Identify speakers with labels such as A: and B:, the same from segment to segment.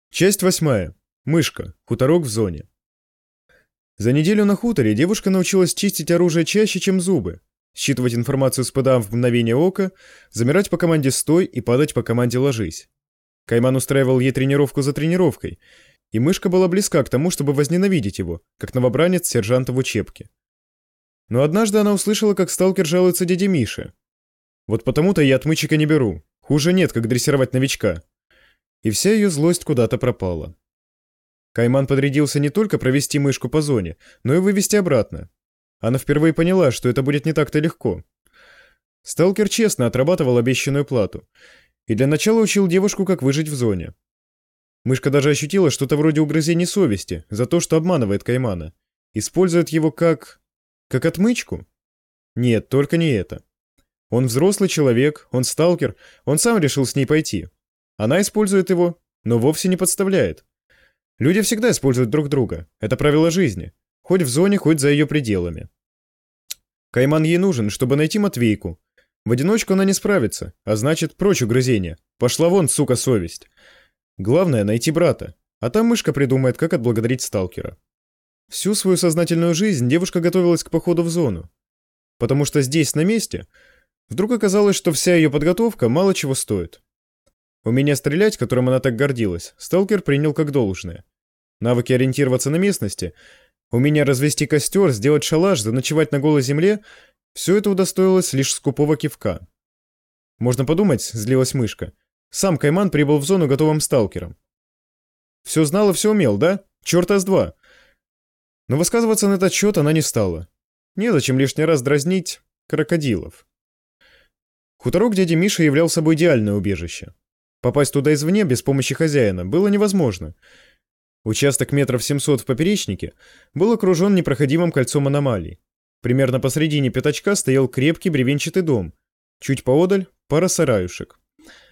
A: Часть 8. Мышка. Хуторок в зоне. За неделю на хуторе девушка научилась чистить оружие чаще, чем зубы, считывать информацию с ПДА в мгновение ока, замирать по команде «стой» и падать по команде «ложись». Кайман устраивал ей тренировку за тренировкой, и мышка была близка к тому, чтобы возненавидеть его, как новобранец сержанта в учебке. Но однажды она услышала, как сталкер жалуется дяде Мише. «Вот потому-то я отмычика не беру. Хуже нет, как дрессировать новичка». И вся ее злость куда-то пропала. Кайман подрядился не только провести мышку по зоне, но и вывести обратно. Она впервые поняла, что это будет не так-то легко. Сталкер честно отрабатывал обещанную плату и для начала учил девушку, как выжить в зоне. Мышка даже ощутила что-то вроде угрызений совести за то, что обманывает Каймана. Использует его как отмычку? Нет, только не это. Он взрослый человек, он сталкер, он сам решил с ней пойти. Она использует его, но вовсе не подставляет. Люди всегда используют друг друга. Это правило жизни. Хоть в зоне, хоть за ее пределами. Кайман ей нужен, чтобы найти Матвейку. В одиночку она не справится, а значит, прочь угрызения. Пошла вон, сука, совесть. Главное — найти брата. А там мышка придумает, как отблагодарить сталкера. Всю свою сознательную жизнь девушка готовилась к походу в зону. Потому что здесь, на месте, вдруг оказалось, что вся ее подготовка мало чего стоит. Умение стрелять, которым она так гордилась, сталкер принял как должное. Навыки ориентироваться на местности, умение развести костер, сделать шалаш, заночевать на голой земле — все это удостоилось лишь скупого кивка. Можно подумать, злилась мышка, сам Кайман прибыл в зону готовым сталкером. Все знал и все умел, да? Чёрта с два. Но высказываться на этот счет она не стала. Незачем лишний раз дразнить крокодилов. Хуторок дяди Миши являл собой идеальное убежище. Попасть туда извне без помощи хозяина было невозможно. Участок метров 700 в поперечнике был окружен непроходимым кольцом аномалий. Примерно посредине пятачка стоял крепкий бревенчатый дом. Чуть поодаль — пара сараюшек.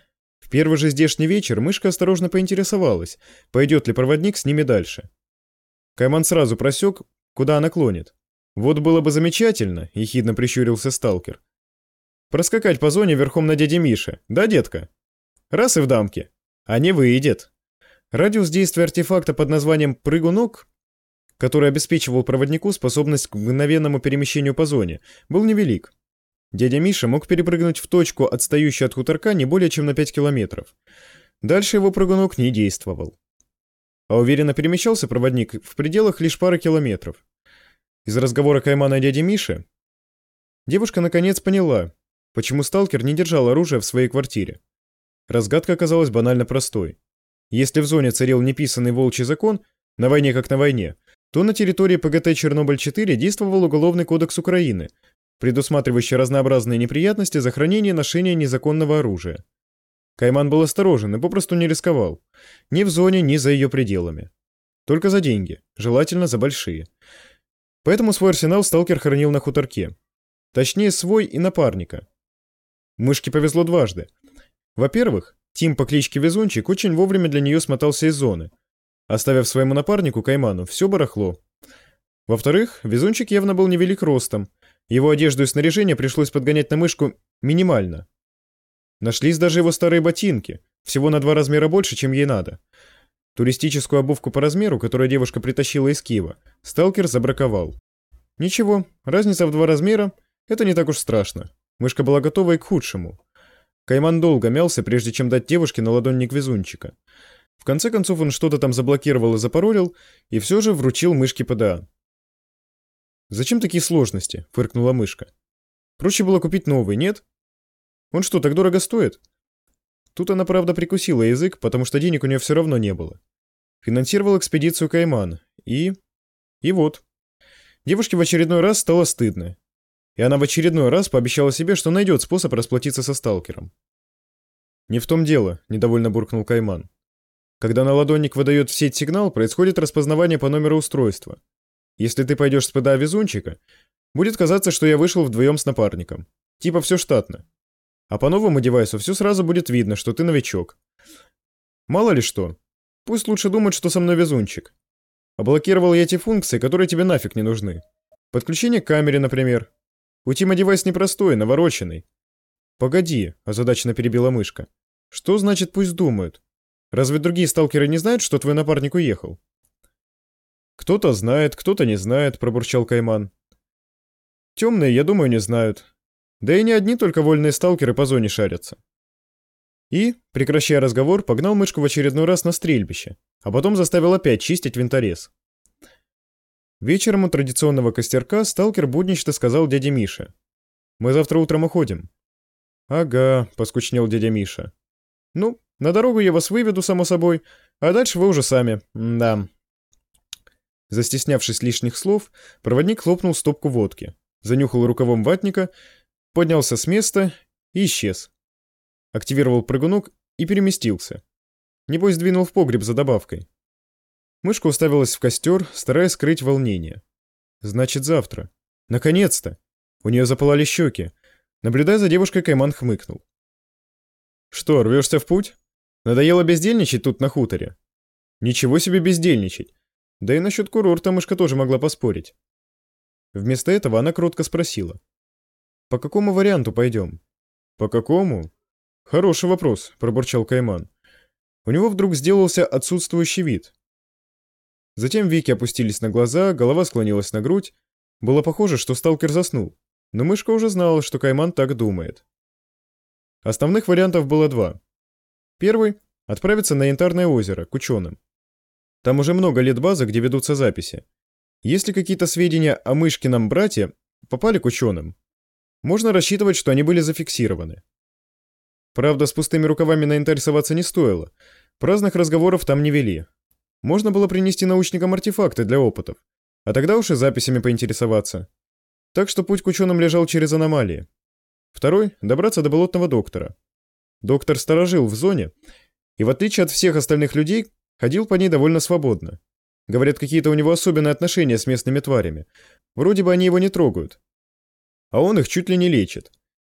A: В первый же здешний вечер мышка осторожно поинтересовалась, пойдет ли проводник с ними дальше. Кайман сразу просек, куда она клонит. «Вот было бы замечательно», — ехидно прищурился сталкер. «Проскакать по зоне верхом на дяде Мише, да, детка? Раз и в дамке. А не выйдет». Радиус действия артефакта под названием «Прыгунок», который обеспечивал проводнику способность к мгновенному перемещению по зоне, был невелик. Дядя Миша мог перепрыгнуть в точку, отстающую от хуторка, не более чем на 5 километров. Дальше его прыгунок не действовал. А уверенно перемещался проводник в пределах лишь пары километров. Из разговора Каймана и дяди Миши девушка наконец поняла, почему сталкер не держал оружие в своей квартире. Разгадка оказалась банально простой. Если в зоне царил неписанный волчий закон, на войне как на войне, то на территории ПГТ Чернобыль-4 действовал Уголовный кодекс Украины, предусматривающий разнообразные неприятности за хранение и ношение незаконного оружия. Кайман был осторожен и попросту не рисковал. Ни в зоне, ни за ее пределами. Только за деньги, желательно за большие. Поэтому свой арсенал сталкер хранил на хуторке. Точнее, свой и напарника. Мышке повезло дважды. Во-первых, Тим по кличке Везунчик очень вовремя для нее смотался из зоны, оставив своему напарнику Кайману все барахло. Во-вторых, Везунчик явно был невелик ростом, его одежду и снаряжение пришлось подгонять на мышку минимально. Нашлись даже его старые ботинки, всего на 2 размера больше, чем ей надо. Туристическую обувку по размеру, которую девушка притащила из Киева, сталкер забраковал. Ничего, разница в 2 размера — это не так уж страшно. Мышка была готова и к худшему. Кайман долго мялся, прежде чем дать девушке наладонник Везунчика. В конце концов он что-то там заблокировал и запаролил, и все же вручил мышке ПДА. «Зачем такие сложности?» — фыркнула мышка. «Проще было купить новый, нет? Он что, так дорого стоит?» Тут она, правда, прикусила язык, потому что денег у нее все равно не было. Финансировал экспедицию Кайман. И вот. Девушке в очередной раз стало стыдно. И она в очередной раз пообещала себе, что найдет способ расплатиться со сталкером. «Не в том дело», — недовольно буркнул Кайман. «Когда наладонник выдает в сеть сигнал, происходит распознавание по номеру устройства. Если ты пойдешь с ПДА Везунчика, будет казаться, что я вышел вдвоем с напарником. Типа все штатно. А по новому девайсу все сразу будет видно, что ты новичок. Мало ли что. Пусть лучше думают, что со мной Везунчик. Облокировал я эти функции, которые тебе нафиг не нужны. Подключение к камере, например. У Тима девайс непростой, навороченный». «Погоди», — озадаченно перебила мышка. «Что значит пусть думают? Разве другие сталкеры не знают, что твой напарник уехал?» «Кто-то знает, кто-то не знает», — пробурчал Кайман. «Темные, я думаю, не знают. Да и не одни только вольные сталкеры по зоне шарятся». И, прекращая разговор, погнал мышку в очередной раз на стрельбище, а потом заставил опять чистить винторез. Вечером у традиционного костерка сталкер буднично сказал дяде Мише: «Мы завтра утром уходим». «Ага», — поскучнел дядя Миша. «Ну, на дорогу я вас выведу, само собой, а дальше вы уже сами. Да». Застеснявшись лишних слов, проводник хлопнул стопку водки, занюхал рукавом ватника, поднялся с места и исчез. Активировал прыгунок и переместился. Небось, двинул в погреб за добавкой. Мышка уставилась в костер, стараясь скрыть волнение. Значит, завтра. Наконец-то! У нее запылали щеки. Наблюдая за девушкой, Кайман хмыкнул. «Что, рвешься в путь? Надоело бездельничать тут на хуторе?» «Ничего себе бездельничать! Да и насчет курорта мышка тоже могла поспорить». Вместо этого она кротко спросила: «По какому варианту пойдем?» «По какому?» «Хороший вопрос», — пробурчал Кайман. У него вдруг сделался отсутствующий вид. Затем веки опустились на глаза, голова склонилась на грудь. Было похоже, что сталкер заснул, но мышка уже знала, что Кайман так думает. Основных вариантов было два. Первый — отправиться на Янтарное озеро, к ученым. Там уже много лет база, где ведутся записи. Если какие-то сведения о Мышкином брате попали к ученым, можно рассчитывать, что они были зафиксированы. Правда, с пустыми рукавами на Янтарь соваться не стоило. Праздных разговоров там не вели. Можно было принести научникам артефакты для опытов, а тогда уж и записями поинтересоваться. Так что путь к ученым лежал через аномалии. Второй — добраться до болотного доктора. Доктор сторожил в зоне и, в отличие от всех остальных людей, ходил по ней довольно свободно. Говорят, какие-то у него особенные отношения с местными тварями. Вроде бы они его не трогают. А он их чуть ли не лечит.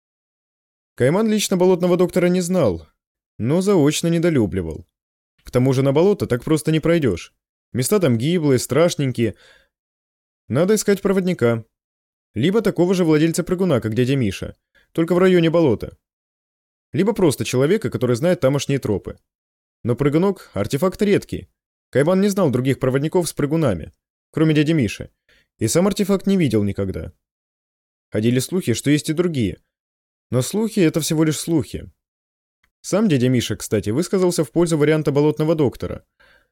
A: Кайман лично болотного доктора не знал, но заочно недолюбливал. К тому же на болото так просто не пройдешь. Места там гиблые, страшненькие. Надо искать проводника. Либо такого же владельца прыгуна, как дядя Миша, только в районе болота. Либо просто человека, который знает тамошние тропы. Но прыгунок — артефакт редкий. Кайман не знал других проводников с прыгунами, кроме дяди Миши, и сам артефакт не видел никогда. Ходили слухи, что есть и другие. Но слухи — это всего лишь слухи. Сам дядя Миша, кстати, высказался в пользу варианта болотного доктора.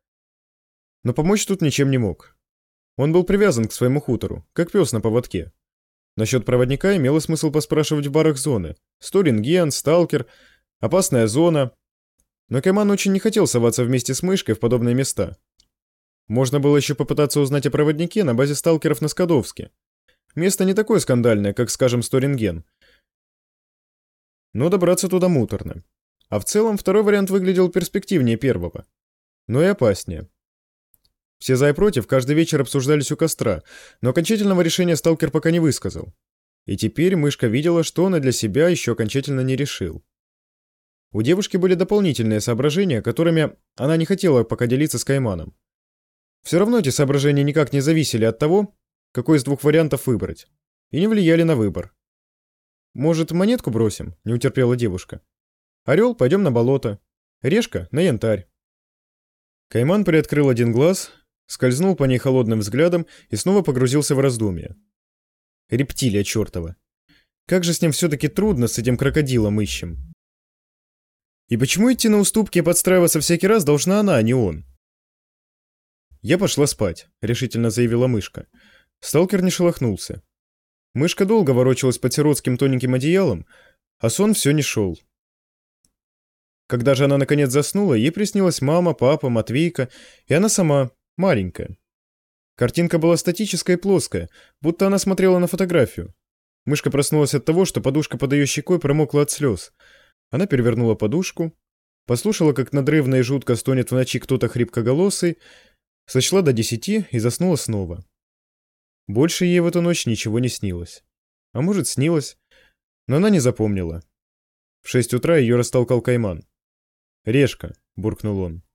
A: Но помочь тут ничем не мог. Он был привязан к своему хутору, как пес на поводке. Насчет проводника имело смысл поспрашивать в барах зоны. Сторинген, сталкер, опасная зона. Но Кайман очень не хотел соваться вместе с мышкой в подобные места. Можно было еще попытаться узнать о проводнике на базе сталкеров на Скадовске. Место не такое скандальное, как, скажем, Сторинген. Но добраться туда муторно. А в целом второй вариант выглядел перспективнее первого. Но и опаснее. Все за и против каждый вечер обсуждались у костра, но окончательного решения сталкер пока не высказал. И теперь мышка видела, что он и для себя еще окончательно не решил. У девушки были дополнительные соображения, которыми она не хотела пока делиться с Кайманом. Все равно эти соображения никак не зависели от того, какой из двух вариантов выбрать, и не влияли на выбор. «Может, монетку бросим?» — не утерпела девушка. «Орел, пойдем на болото. Решка — на Янтарь». Кайман приоткрыл один глаз, скользнул по ней холодным взглядом и снова погрузился в раздумья. Рептилия чертова. Как же с ним все-таки трудно, с этим крокодилом ищем. И почему идти на уступки и подстраиваться всякий раз должна она, а не он? «Я пошла спать», — решительно заявила мышка. Сталкер не шелохнулся. Мышка долго ворочалась под сиротским тоненьким одеялом, а сон все не шел. Когда же она наконец заснула, ей приснилась мама, папа, Матвейка, и она сама, маленькая. Картинка была статическая и плоская, будто она смотрела на фотографию. Мышка проснулась от того, что подушка под ее щекой промокла от слез. Она перевернула подушку, послушала, как надрывно и жутко стонет в ночи кто-то хрипкоголосый, сочла до 10 и заснула снова. Больше ей в эту ночь ничего не снилось. А может, снилось, но она не запомнила. В 6 утра ее растолкал Кайман. «Решка», — буркнул он.